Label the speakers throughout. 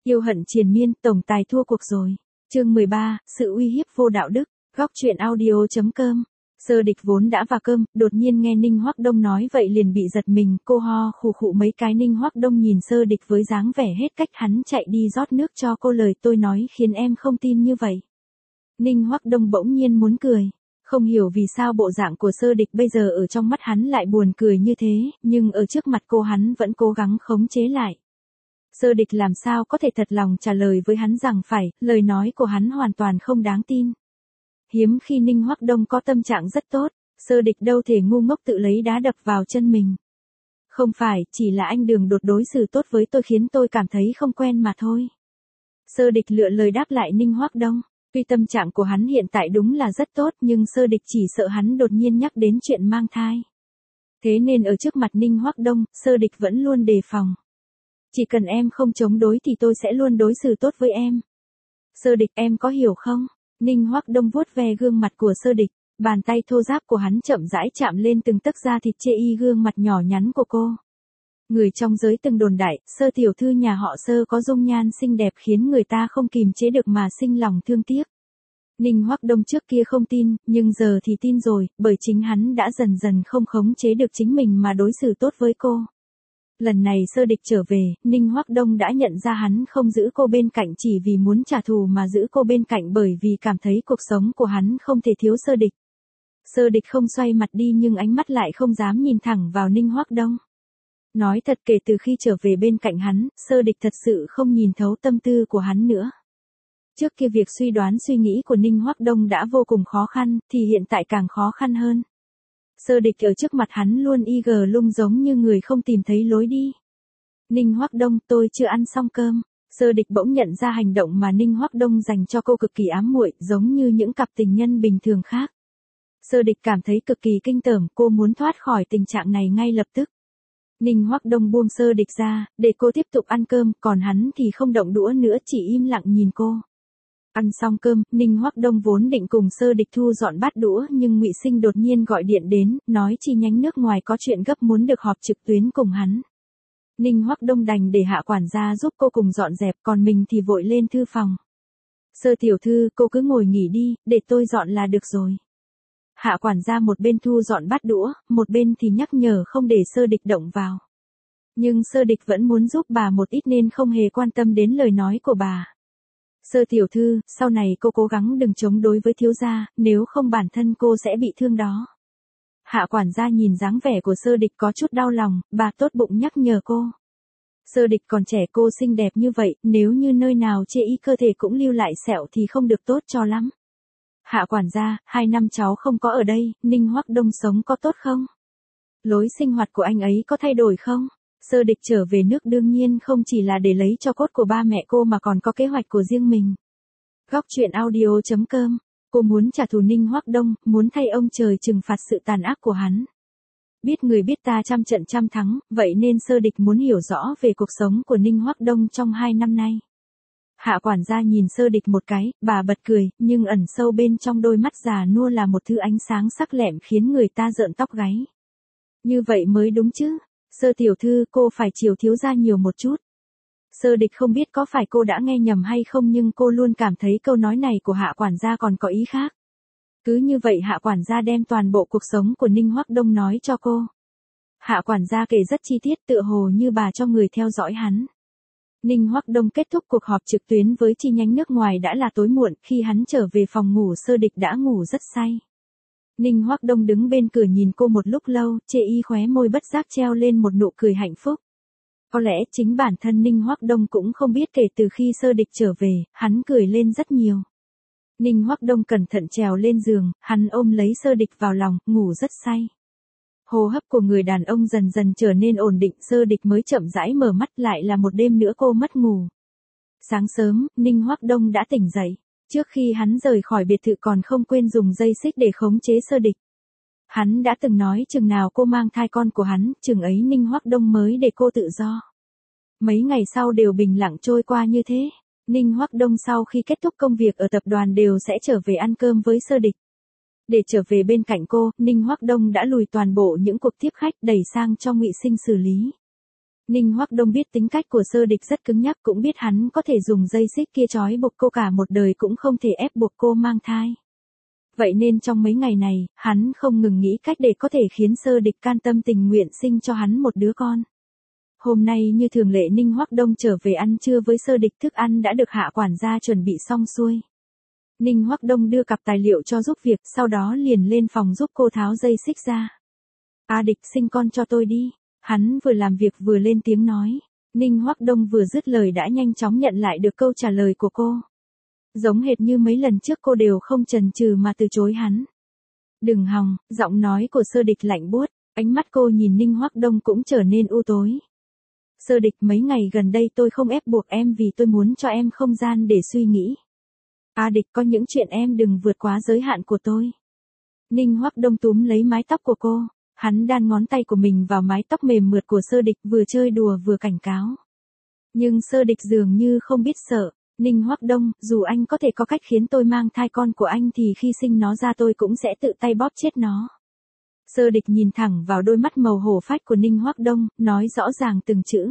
Speaker 1: Yêu hận triền miên, tổng tài thua cuộc rồi. Chương 13, sự uy hiếp vô đạo đức. Góc truyện audio.com. Sơ Địch vốn đã vào cơm, đột nhiên nghe Ninh Hoắc Đông nói vậy liền bị giật mình, cô ho khụ khụ mấy cái. Ninh Hoắc Đông nhìn Sơ Địch với dáng vẻ hết cách, hắn chạy đi rót nước cho cô. Lời tôi nói khiến em không tin như vậy. Ninh Hoắc Đông bỗng nhiên muốn cười. Không hiểu vì sao bộ dạng của Sơ Địch bây giờ ở trong mắt hắn lại buồn cười như thế, nhưng ở trước mặt cô hắn vẫn cố gắng khống chế lại. Sơ Địch làm sao có thể thật lòng trả lời với hắn rằng phải, lời nói của hắn hoàn toàn không đáng tin. Hiếm khi Ninh Hoắc Đông có tâm trạng rất tốt, Sơ Địch đâu thể ngu ngốc tự lấy đá đập vào chân mình. Không phải, chỉ là anh Đường Đột đối xử tốt với tôi khiến tôi cảm thấy không quen mà thôi. Sơ Địch lựa lời đáp lại Ninh Hoắc Đông. Tuy tâm trạng của hắn hiện tại đúng là rất tốt, nhưng Sơ Địch chỉ sợ hắn đột nhiên nhắc đến chuyện mang thai. Thế nên ở trước mặt Ninh Hoắc Đông, Sơ Địch vẫn luôn đề phòng. Chỉ cần em không chống đối thì tôi sẽ luôn đối xử tốt với em. Sơ Địch, em có hiểu không? Ninh Hoắc Đông vuốt ve gương mặt của Sơ Địch, bàn tay thô ráp của hắn chậm rãi chạm lên từng tấc da thịt chê y gương mặt nhỏ nhắn của cô. Người trong giới từng đồn đại, Sơ tiểu thư nhà họ Sơ có dung nhan xinh đẹp khiến người ta không kìm chế được mà sinh lòng thương tiếc. Ninh Hoắc Đông trước kia không tin, nhưng giờ thì tin rồi, bởi chính hắn đã dần dần không khống chế được chính mình mà đối xử tốt với cô. Lần này Sơ Địch trở về, Ninh Hoắc Đông đã nhận ra hắn không giữ cô bên cạnh chỉ vì muốn trả thù mà giữ cô bên cạnh bởi vì cảm thấy cuộc sống của hắn không thể thiếu Sơ Địch. Sơ Địch không xoay mặt đi nhưng ánh mắt lại không dám nhìn thẳng vào Ninh Hoắc Đông. Nói thật, kể từ khi trở về bên cạnh hắn, Sơ Địch thật sự không nhìn thấu tâm tư của hắn nữa. Trước kia việc suy đoán suy nghĩ của Ninh Hoắc Đông đã vô cùng khó khăn, thì hiện tại càng khó khăn hơn. Sơ Địch ở trước mặt hắn luôn lung giống như người không tìm thấy lối đi. Ninh Hoắc Đông, tôi chưa ăn xong cơm. Sơ Địch bỗng nhận ra hành động mà Ninh Hoắc Đông dành cho cô cực kỳ ám muội, giống như những cặp tình nhân bình thường khác. Sơ Địch cảm thấy cực kỳ kinh tởm, cô muốn thoát khỏi tình trạng này ngay lập tức. Ninh Hoắc Đông buông Sơ Địch ra, để cô tiếp tục ăn cơm, còn hắn thì không động đũa nữa, chỉ im lặng nhìn cô. Ăn xong cơm, Ninh Hoắc Đông vốn định cùng Sơ Địch thu dọn bát đũa nhưng Ngụy Sinh đột nhiên gọi điện đến, nói chi nhánh nước ngoài có chuyện gấp muốn được họp trực tuyến cùng hắn. Ninh Hoắc Đông đành để Hạ quản gia giúp cô cùng dọn dẹp, còn mình thì vội lên thư phòng. Sơ tiểu thư, cô cứ ngồi nghỉ đi, để tôi dọn là được rồi. Hạ quản gia một bên thu dọn bát đũa, một bên thì nhắc nhở không để Sơ Địch động vào. Nhưng Sơ Địch vẫn muốn giúp bà một ít nên không hề quan tâm đến lời nói của bà. Sơ tiểu thư, sau này cô cố gắng đừng chống đối với thiếu gia, nếu không bản thân cô sẽ bị thương đó. Hạ quản gia nhìn dáng vẻ của Sơ Địch có chút đau lòng, bà tốt bụng nhắc nhở cô. Sơ Địch còn trẻ, cô xinh đẹp như vậy, nếu như nơi nào chê y cơ thể cũng lưu lại sẹo thì không được tốt cho lắm. Hạ quản gia, 2 năm cháu không có ở đây, Ninh Hoắc Đông sống có tốt không? Lối sinh hoạt của anh ấy có thay đổi không? Sơ Địch trở về nước đương nhiên không chỉ là để lấy cho cốt của ba mẹ cô mà còn có kế hoạch của riêng mình. Góc truyện audio.com. Cô muốn trả thù Ninh Hoắc Đông, muốn thay ông trời trừng phạt sự tàn ác của hắn. Biết người biết ta trăm trận trăm thắng, vậy nên Sơ Địch muốn hiểu rõ về cuộc sống của Ninh Hoắc Đông trong 2 năm nay. Hạ quản gia nhìn Sơ Địch một cái, bà bật cười, nhưng ẩn sâu bên trong đôi mắt già nua là một thứ ánh sáng sắc lẹm khiến người ta rợn tóc gáy. Như vậy mới đúng chứ. Sơ tiểu thư, cô phải chiều thiếu gia nhiều một chút. Sơ Địch không biết có phải cô đã nghe nhầm hay không nhưng cô luôn cảm thấy câu nói này của Hạ quản gia còn có ý khác. Cứ như vậy Hạ quản gia đem toàn bộ cuộc sống của Ninh Hoắc Đông nói cho cô. Hạ quản gia kể rất chi tiết tựa hồ như bà cho người theo dõi hắn. Ninh Hoắc Đông kết thúc cuộc họp trực tuyến với chi nhánh nước ngoài đã là tối muộn, khi hắn trở về phòng ngủ Sơ Địch đã ngủ rất say. Ninh Hoắc Đông đứng bên cửa nhìn cô một lúc lâu, chê y khóe môi bất giác treo lên một nụ cười hạnh phúc. Có lẽ chính bản thân Ninh Hoắc Đông cũng không biết kể từ khi Sơ Địch trở về, hắn cười lên rất nhiều. Ninh Hoắc Đông cẩn thận trèo lên giường, hắn ôm lấy Sơ Địch vào lòng, ngủ rất say. Hô hấp của người đàn ông dần dần trở nên ổn định, Sơ Địch mới chậm rãi mở mắt, lại là một đêm nữa cô mất ngủ. Sáng sớm, Ninh Hoắc Đông đã tỉnh dậy. Trước khi hắn rời khỏi biệt thự còn không quên dùng dây xích để khống chế Sơ Địch. Hắn đã từng nói chừng nào cô mang thai con của hắn, chừng ấy Ninh Hoắc Đông mới để cô tự do. Mấy ngày sau đều bình lặng trôi qua như thế. Ninh Hoắc Đông sau khi kết thúc công việc ở tập đoàn đều sẽ trở về ăn cơm với Sơ Địch. Để trở về bên cạnh cô, Ninh Hoắc Đông đã lùi toàn bộ những cuộc tiếp khách đẩy sang cho Ngụy Sinh xử lý. Ninh Hoắc Đông biết tính cách của Sơ Địch rất cứng nhắc, cũng biết hắn có thể dùng dây xích kia trói buộc cô cả một đời cũng không thể ép buộc cô mang thai. Vậy nên trong mấy ngày này, hắn không ngừng nghĩ cách để có thể khiến Sơ Địch can tâm tình nguyện sinh cho hắn một đứa con. Hôm nay như thường lệ Ninh Hoắc Đông trở về ăn trưa với Sơ Địch, thức ăn đã được hạ quản gia chuẩn bị xong xuôi. Ninh Hoắc Đông đưa cặp tài liệu cho giúp việc, sau đó liền lên phòng giúp cô tháo dây xích ra. Địch sinh con cho tôi đi. Hắn vừa làm việc vừa lên tiếng nói. Ninh Hoắc Đông vừa dứt lời đã nhanh chóng nhận lại được câu trả lời của cô. Giống hệt như mấy lần trước cô đều không chần chừ mà từ chối hắn. Đừng hòng, giọng nói của Sơ Địch lạnh buốt, ánh mắt cô nhìn Ninh Hoắc Đông cũng trở nên u tối. Sơ Địch, mấy ngày gần đây tôi không ép buộc em vì tôi muốn cho em không gian để suy nghĩ. Địch, có những chuyện em đừng vượt quá giới hạn của tôi. Ninh Hoắc Đông túm lấy mái tóc của cô. Hắn đan ngón tay của mình vào mái tóc mềm mượt của Sơ Địch, vừa chơi đùa vừa cảnh cáo. Nhưng Sơ Địch dường như không biết sợ. Ninh Hoắc Đông, dù anh có thể có cách khiến tôi mang thai con của anh thì khi sinh nó ra tôi cũng sẽ tự tay bóp chết nó. Sơ Địch nhìn thẳng vào đôi mắt màu hổ phách của Ninh Hoắc Đông, nói rõ ràng từng chữ.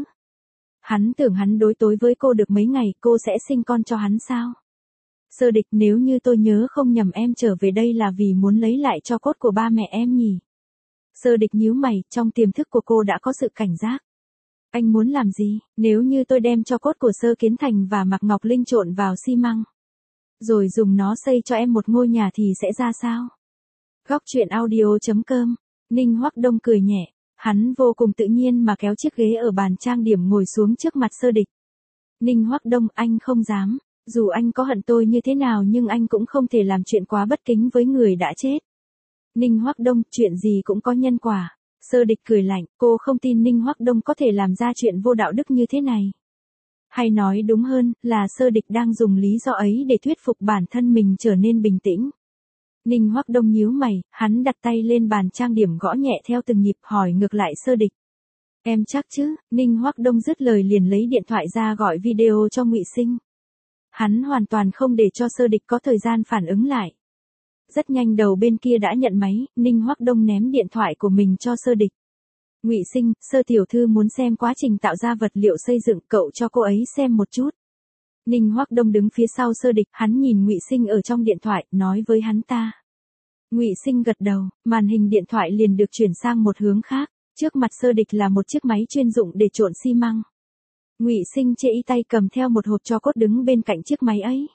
Speaker 1: Hắn tưởng hắn đối tối với cô được mấy ngày, cô sẽ sinh con cho hắn sao? Sơ Địch, nếu như tôi nhớ không nhầm em trở về đây là vì muốn lấy lại tro cốt của ba mẹ em nhỉ? Sơ Địch nhíu mày, trong tiềm thức của cô đã có sự cảnh giác. Anh muốn làm gì? Nếu như tôi đem tro cốt của Sơ Kiến Thành và Mạc Ngọc Linh trộn vào xi măng, rồi dùng nó xây cho em một ngôi nhà thì sẽ ra sao? Góc truyện audio.com. Ninh Hoắc Đông cười nhẹ, hắn vô cùng tự nhiên mà kéo chiếc ghế ở bàn trang điểm ngồi xuống trước mặt Sơ Địch. Ninh Hoắc Đông, anh không dám, dù anh có hận tôi như thế nào nhưng anh cũng không thể làm chuyện quá bất kính với người đã chết. Ninh Hoắc Đông, chuyện gì cũng có nhân quả. Sơ Địch cười lạnh, cô không tin Ninh Hoắc Đông có thể làm ra chuyện vô đạo đức như thế này. Hay nói đúng hơn, là Sơ Địch đang dùng lý do ấy để thuyết phục bản thân mình trở nên bình tĩnh. Ninh Hoắc Đông nhíu mày, hắn đặt tay lên bàn trang điểm gõ nhẹ theo từng nhịp, hỏi ngược lại Sơ Địch. Em chắc chứ? Ninh Hoắc Đông dứt lời liền lấy điện thoại ra gọi video cho Ngụy Sinh. Hắn hoàn toàn không để cho Sơ Địch có thời gian phản ứng lại. Rất nhanh đầu bên kia đã nhận máy, Ninh Hoắc Đông ném điện thoại của mình cho Sơ Địch. Ngụy Sinh, Sơ tiểu thư muốn xem quá trình tạo ra vật liệu xây dựng, cậu cho cô ấy xem một chút. Ninh Hoắc Đông đứng phía sau Sơ Địch, hắn nhìn Ngụy Sinh ở trong điện thoại, nói với hắn ta. Ngụy Sinh gật đầu, màn hình điện thoại liền được chuyển sang một hướng khác, trước mặt Sơ Địch là một chiếc máy chuyên dụng để trộn xi măng. Ngụy Sinh chê y tay cầm theo một hộp tro cốt đứng bên cạnh chiếc máy ấy.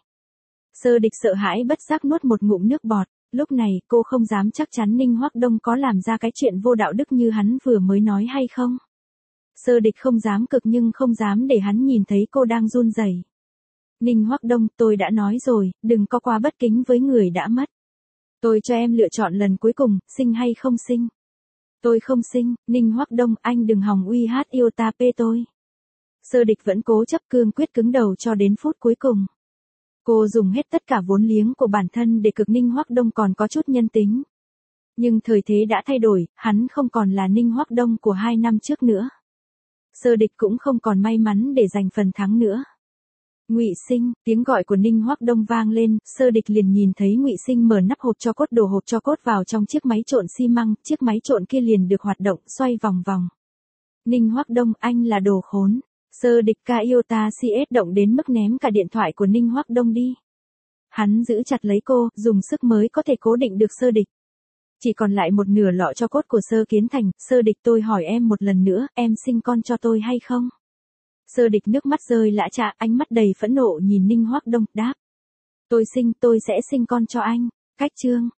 Speaker 1: Sơ Địch sợ hãi bất giác nuốt một ngụm nước bọt, lúc này cô không dám chắc chắn Ninh Hoắc Đông có làm ra cái chuyện vô đạo đức như hắn vừa mới nói hay không. Sơ Địch không dám cực nhưng không dám để hắn nhìn thấy cô đang run rẩy. Ninh Hoắc Đông, tôi đã nói rồi, đừng có quá bất kính với người đã mất. Tôi cho em lựa chọn lần cuối cùng, sinh hay không sinh. Tôi không sinh. Ninh Hoắc Đông, anh đừng hòng uy hát yêu ta pê tôi. Sơ Địch vẫn cố chấp cương quyết cứng đầu cho đến phút cuối cùng. Cô dùng hết tất cả vốn liếng của bản thân để cực Ninh Hoắc Đông còn có chút nhân tính. Nhưng thời thế đã thay đổi, hắn không còn là Ninh Hoắc Đông của 2 năm trước nữa. Sơ Địch cũng không còn may mắn để giành phần thắng nữa. Ngụy Sinh, tiếng gọi của Ninh Hoắc Đông vang lên, Sơ Địch liền nhìn thấy Ngụy Sinh mở nắp hộp tro cốt, đổ hộp tro cốt vào trong chiếc máy trộn xi măng, chiếc máy trộn kia liền được hoạt động, xoay vòng vòng. Ninh Hoắc Đông, anh là đồ khốn. Sơ Địch ca yêu ta CS động đến mức ném cả điện thoại của Ninh Hoắc Đông đi. Hắn giữ chặt lấy cô, dùng sức mới có thể cố định được Sơ Địch. Chỉ còn lại một nửa lọ tro cốt của Sơ Kiến Thành. Sơ Địch, tôi hỏi em một lần nữa, em sinh con cho tôi hay không? Sơ Địch nước mắt rơi lã chã, ánh mắt đầy phẫn nộ nhìn Ninh Hoắc Đông, đáp. Tôi sẽ sinh con cho anh. Cách chương.